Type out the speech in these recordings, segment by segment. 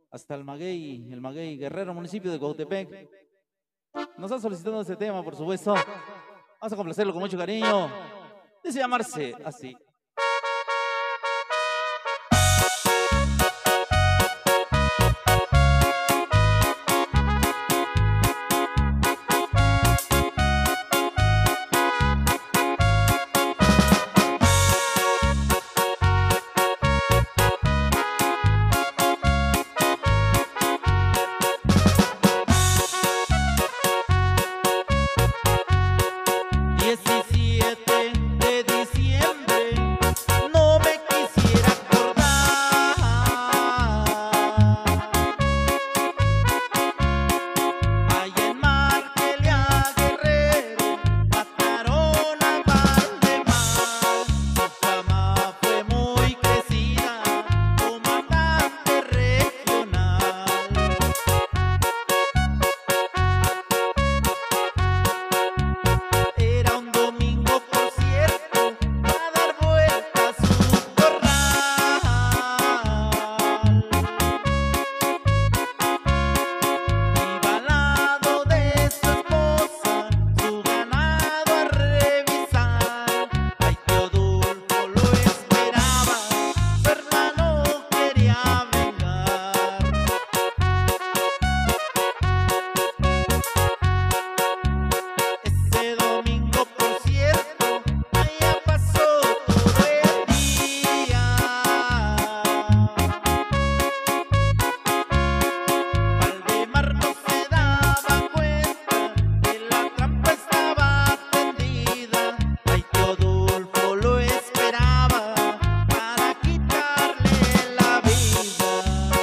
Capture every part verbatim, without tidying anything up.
hasta el Maguey, el Maguey Guerrero, municipio de Cuautepec. Nos han solicitado este tema, por supuesto. Vamos a complacerlo con mucho cariño. Dice llamarse así. diecisiete de diciembre, no me quisiera acordar. Allá en Marquelia Guerrero mataron a Valdemar. Su fama fue muy crecida, comandante regional. Era un domingo, por cierto, a dar vuelta a su corral. Iba al lado de su esposa, su ganado a revisar. Ay, Teodulfo lo esperaba, su hermano quería vengar. Ese domingo, por cierto, allá pasó todo el día. Valdemar no se daba cuenta que la trampa estaba tendida. Ay, Teodulfo lo esperaba para quitarle la vida.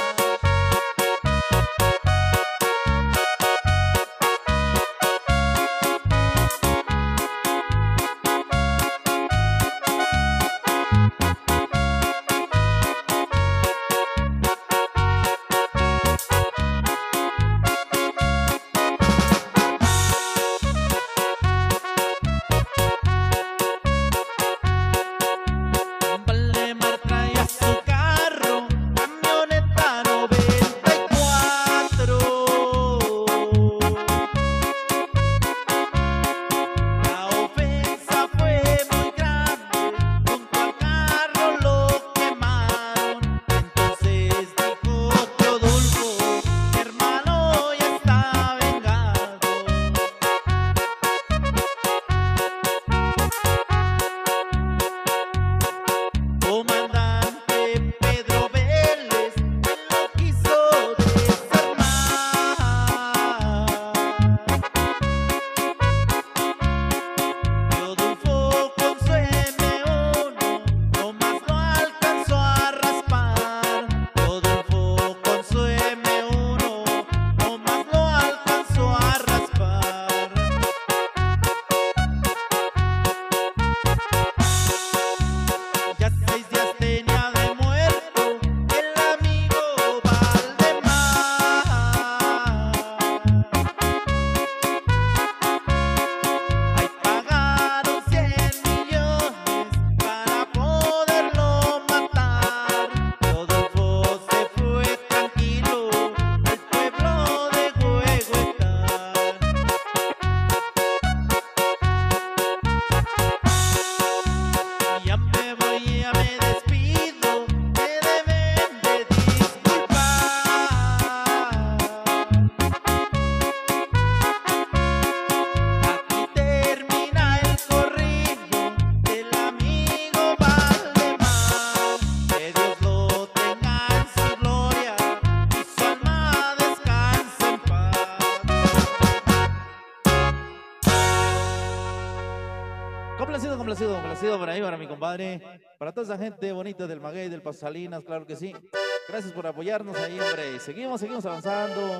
Valdemar traía su carro, camioneta noventa y cuatro. La ofensa fue muy grande, junto al carro lo quemaron. Entonces dijo Teodulfo, mi hermano ya está vengado. Comandante Pedro Vélez él lo quiso desarmar. Teodulfo con su eme uno nomás lo alcanzó a raspar. Teodulfo con su eme uno nomás lo alcanzó a raspar. Ya seis días tenía de muerto el amigo Valdemar. Ahí pagaron cien millones para poderlo matar. Teodulfo se fue tranquilo al pueblo de Huehuetar. Ya me voy, ya me despido, me deben de disculpar. Aquí termina el corrido del amigo Valdemar. Que Dios lo tenga en su gloria y su alma descanse en paz. Complacido, complacido, complacido por ahí para mi compadre. Para toda esa gente bonita del Maguey, del Paso Salinas, claro que sí. Gracias por apoyarnos ahí, hombre. Seguimos, seguimos avanzando.